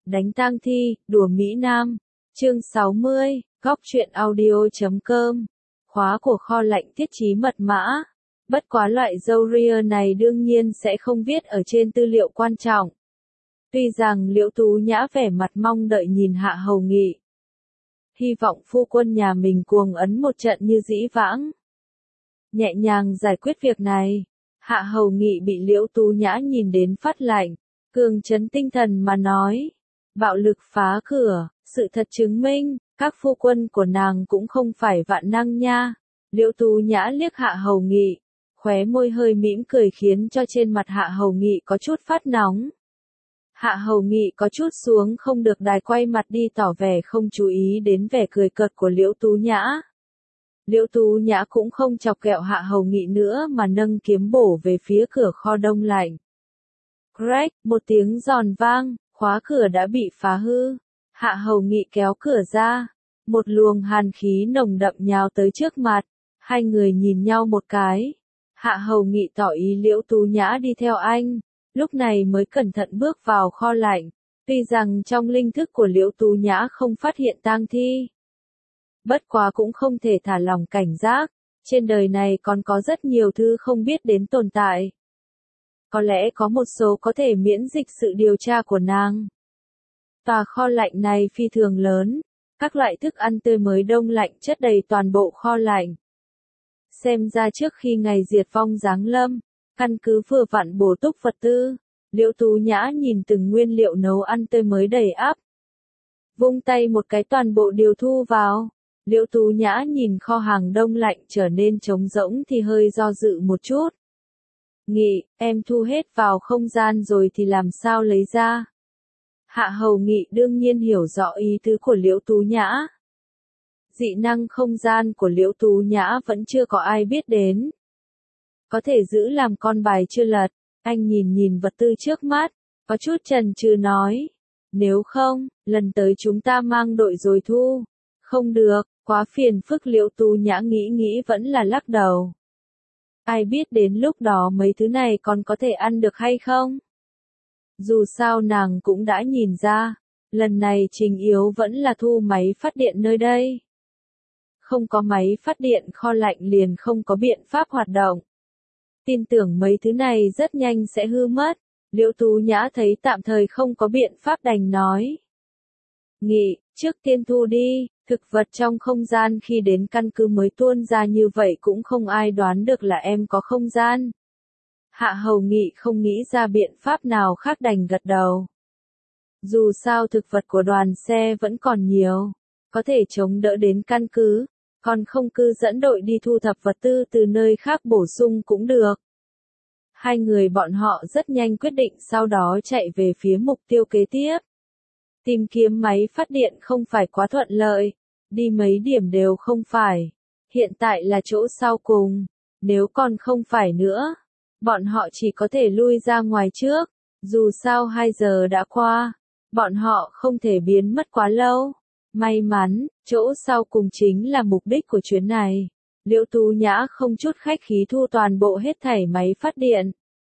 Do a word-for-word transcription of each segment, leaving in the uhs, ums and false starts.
Đánh tang thi, đùa Mỹ Nam. Chương sáu mươi, góc truyện audio chấm com. Khóa của kho lạnh thiết trí mật mã. Bất quá loại dâu ria này đương nhiên sẽ không viết ở trên tư liệu quan trọng. Tuy rằng Liễu Tú Nhã vẻ mặt mong đợi nhìn Hạ Hầu Nghị. Hy vọng phu quân nhà mình cuồng ấn một trận như dĩ vãng. Nhẹ nhàng giải quyết việc này. Hạ Hầu Nghị bị Liễu Tú Nhã nhìn đến phát lạnh. Cường trấn tinh thần mà nói. Bạo lực phá cửa, sự thật chứng minh, các phu quân của nàng cũng không phải vạn năng nha. Liễu Tú Nhã liếc Hạ Hầu Nghị, khóe môi hơi mỉm cười khiến cho trên mặt Hạ Hầu Nghị có chút phát nóng. Hạ Hầu Nghị có chút xuống không được đài quay mặt đi tỏ vẻ không chú ý đến vẻ cười cợt của Liễu Tú Nhã. Liễu Tú Nhã cũng không chọc ghẹo Hạ Hầu Nghị nữa mà nâng kiếm bổ về phía cửa kho đông lạnh. Crack, một tiếng giòn vang, khóa cửa đã bị phá hư. Hạ Hầu Nghị kéo cửa ra, một luồng hàn khí nồng đậm nhào tới trước mặt, hai người nhìn nhau một cái. Hạ Hầu Nghị tỏ ý Liễu Tú Nhã đi theo anh, lúc này mới cẩn thận bước vào kho lạnh, tuy rằng trong linh thức của Liễu Tú Nhã không phát hiện tang thi. Bất quá cũng không thể thả lỏng cảnh giác, trên đời này còn có rất nhiều thứ không biết đến tồn tại. Có lẽ có một số có thể miễn dịch sự điều tra của nàng. Tòa kho lạnh này phi thường lớn, các loại thức ăn tươi mới đông lạnh chất đầy toàn bộ kho lạnh. Xem ra trước khi ngày diệt vong giáng lâm, căn cứ vừa vặn bổ túc vật tư, Liễu Tú Nhã nhìn từng nguyên liệu nấu ăn tươi mới đầy ắp. Vung tay một cái toàn bộ đều thu vào. Liễu Tú Nhã nhìn kho hàng đông lạnh trở nên trống rỗng thì hơi do dự một chút. Nghị, em thu hết vào không gian rồi thì làm sao lấy ra? Hạ Hầu Nghị đương nhiên hiểu rõ ý tứ của Liễu Tú Nhã. Dị năng không gian của Liễu Tú Nhã vẫn chưa có ai biết đến. Có thể giữ làm con bài chưa lật, anh nhìn nhìn vật tư trước mắt, có chút chần chừ nói. Nếu không, lần tới chúng ta mang đội rồi thu. Không được, quá phiền phức. Liễu Tú Nhã nghĩ nghĩ vẫn là lắc đầu. Ai biết đến lúc đó mấy thứ này còn có thể ăn được hay không? Dù sao nàng cũng đã nhìn ra, lần này trình yếu vẫn là thu máy phát điện nơi đây. Không có máy phát điện kho lạnh liền không có biện pháp hoạt động. Tin tưởng mấy thứ này rất nhanh sẽ hư mất. Liễu Tú Nhã thấy tạm thời không có biện pháp đành nói. Nghị, trước tiên thu đi, thực vật trong không gian khi đến căn cứ mới tuôn ra như vậy cũng không ai đoán được là em có không gian. Hạ Hầu Nghị không nghĩ ra biện pháp nào khác đành gật đầu. Dù sao thực vật của đoàn xe vẫn còn nhiều, có thể chống đỡ đến căn cứ, còn không cứ dẫn đội đi thu thập vật tư từ nơi khác bổ sung cũng được. Hai người bọn họ rất nhanh quyết định sau đó chạy về phía mục tiêu kế tiếp. Tìm kiếm máy phát điện không phải quá thuận lợi, đi mấy điểm đều không phải. Hiện tại là chỗ sau cùng, nếu còn không phải nữa, bọn họ chỉ có thể lui ra ngoài trước. Dù sao hai giờ đã qua, bọn họ không thể biến mất quá lâu. May mắn, chỗ sau cùng chính là mục đích của chuyến này. Liễu Tú Nhã không chút khách khí thu toàn bộ hết thảy máy phát điện.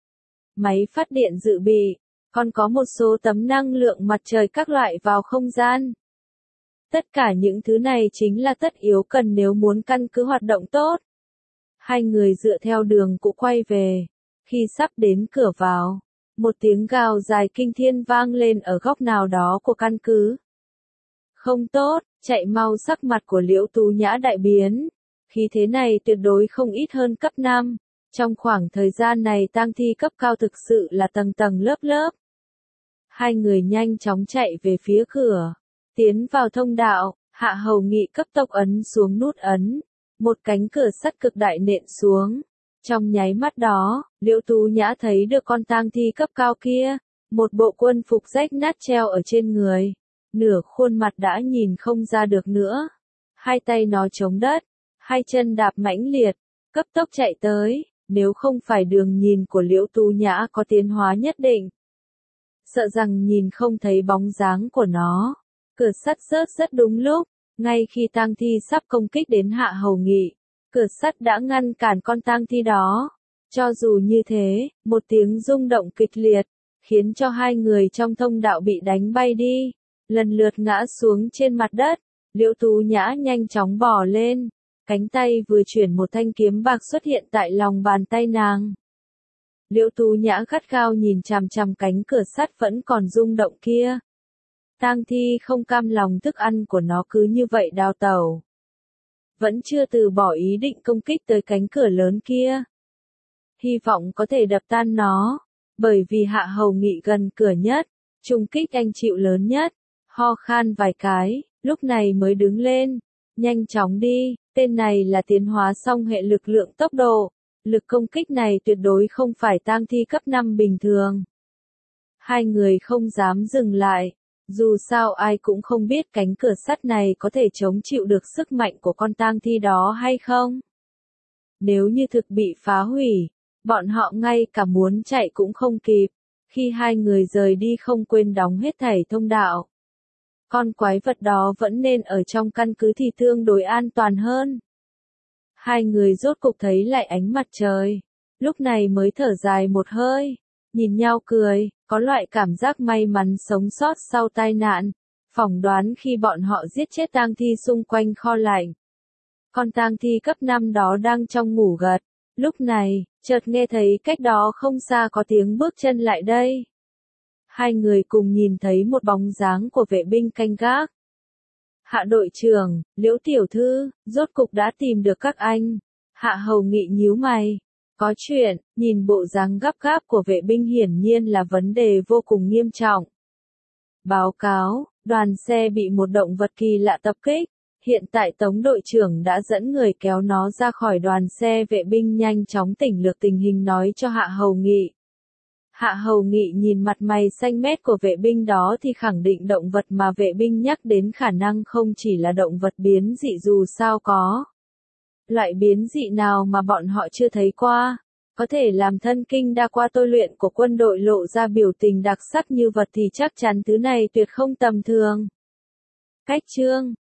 Máy phát điện dự bị, còn có một số tấm năng lượng mặt trời các loại vào không gian. Tất cả những thứ này chính là tất yếu cần nếu muốn căn cứ hoạt động tốt. Hai người dựa theo đường cũ quay về. Khi sắp đến cửa vào, một tiếng gào dài kinh thiên vang lên ở góc nào đó của căn cứ. Không tốt, chạy mau. Sắc mặt của Liễu Tú Nhã đại biến. Khí thế này tuyệt đối không ít hơn cấp năm. Trong khoảng thời gian này tang thi cấp cao thực sự là tầng tầng lớp lớp. Hai người nhanh chóng chạy về phía cửa. Tiến vào thông đạo, Hạ Hầu Nghị cấp tốc ấn xuống nút ấn. Một cánh cửa sắt cực đại nện xuống. Trong nháy mắt đó, Liễu Tú Nhã thấy được con tang thi cấp cao kia. Một bộ quân phục rách nát treo ở trên người. Nửa khuôn mặt đã nhìn không ra được nữa. Hai tay nó chống đất. Hai chân đạp mãnh liệt. Cấp tốc chạy tới. Nếu không phải đường nhìn của Liễu Tú Nhã có tiến hóa nhất định. Sợ rằng nhìn không thấy bóng dáng của nó. Cửa sắt rớt rất đúng lúc. Ngay khi tang thi sắp công kích đến Hạ Hầu Nghị, cửa sắt đã ngăn cản con tang thi đó. Cho dù như thế, một tiếng rung động kịch liệt, khiến cho hai người trong thông đạo bị đánh bay đi, lần lượt ngã xuống trên mặt đất. Liễu Tú Nhã nhanh chóng bò lên, cánh tay vừa chuyển một thanh kiếm bạc xuất hiện tại lòng bàn tay nàng. Liễu Tú Nhã gắt gao nhìn chằm chằm cánh cửa sắt vẫn còn rung động kia. Tang Thi không cam lòng thức ăn của nó cứ như vậy đào tẩu. Vẫn chưa từ bỏ ý định công kích tới cánh cửa lớn kia. Hy vọng có thể đập tan nó, bởi vì Hạ Hầu Nghị gần cửa nhất, trùng kích anh chịu lớn nhất, ho khan vài cái, lúc này mới đứng lên, nhanh chóng đi, tên này là tiến hóa song hệ lực lượng tốc độ, lực công kích này tuyệt đối không phải tang thi cấp năm bình thường. Hai người không dám dừng lại, dù sao ai cũng không biết cánh cửa sắt này có thể chống chịu được sức mạnh của con tang thi đó hay không. Nếu như thực bị phá hủy, bọn họ ngay cả muốn chạy cũng không kịp. Khi hai người rời đi không quên đóng hết thảy thông đạo. Con quái vật đó vẫn nên ở trong căn cứ thì tương đối an toàn hơn. Hai người rốt cục thấy lại ánh mặt trời. Lúc này mới thở dài một hơi. Nhìn nhau cười, có loại cảm giác may mắn sống sót sau tai nạn. Phỏng đoán khi bọn họ giết chết tang thi xung quanh kho lạnh. Con tang thi cấp năm đó đang trong ngủ gật. Lúc này, chợt nghe thấy cách đó không xa có tiếng bước chân lại đây. Hai người cùng nhìn thấy một bóng dáng của vệ binh canh gác. Hạ đội trưởng, Liễu tiểu thư, rốt cục đã tìm được các anh. Hạ Hầu Nghị nhíu mày. Có chuyện, nhìn bộ dáng gấp gáp của vệ binh hiển nhiên là vấn đề vô cùng nghiêm trọng. Báo cáo, đoàn xe bị một động vật kỳ lạ tập kích. Hiện tại Tống đội trưởng đã dẫn người kéo nó ra khỏi đoàn xe vệ binh nhanh chóng tỉnh lược tình hình nói cho Hạ Hầu Nghị. Hạ Hầu Nghị nhìn mặt mày xanh mét của vệ binh đó thì khẳng định động vật mà vệ binh nhắc đến khả năng không chỉ là động vật biến dị dù sao có. Loại biến dị nào mà bọn họ chưa thấy qua, có thể làm thân kinh đa qua tôi luyện của quân đội lộ ra biểu tình đặc sắc như vật thì chắc chắn thứ này tuyệt không tầm thường. Cách chương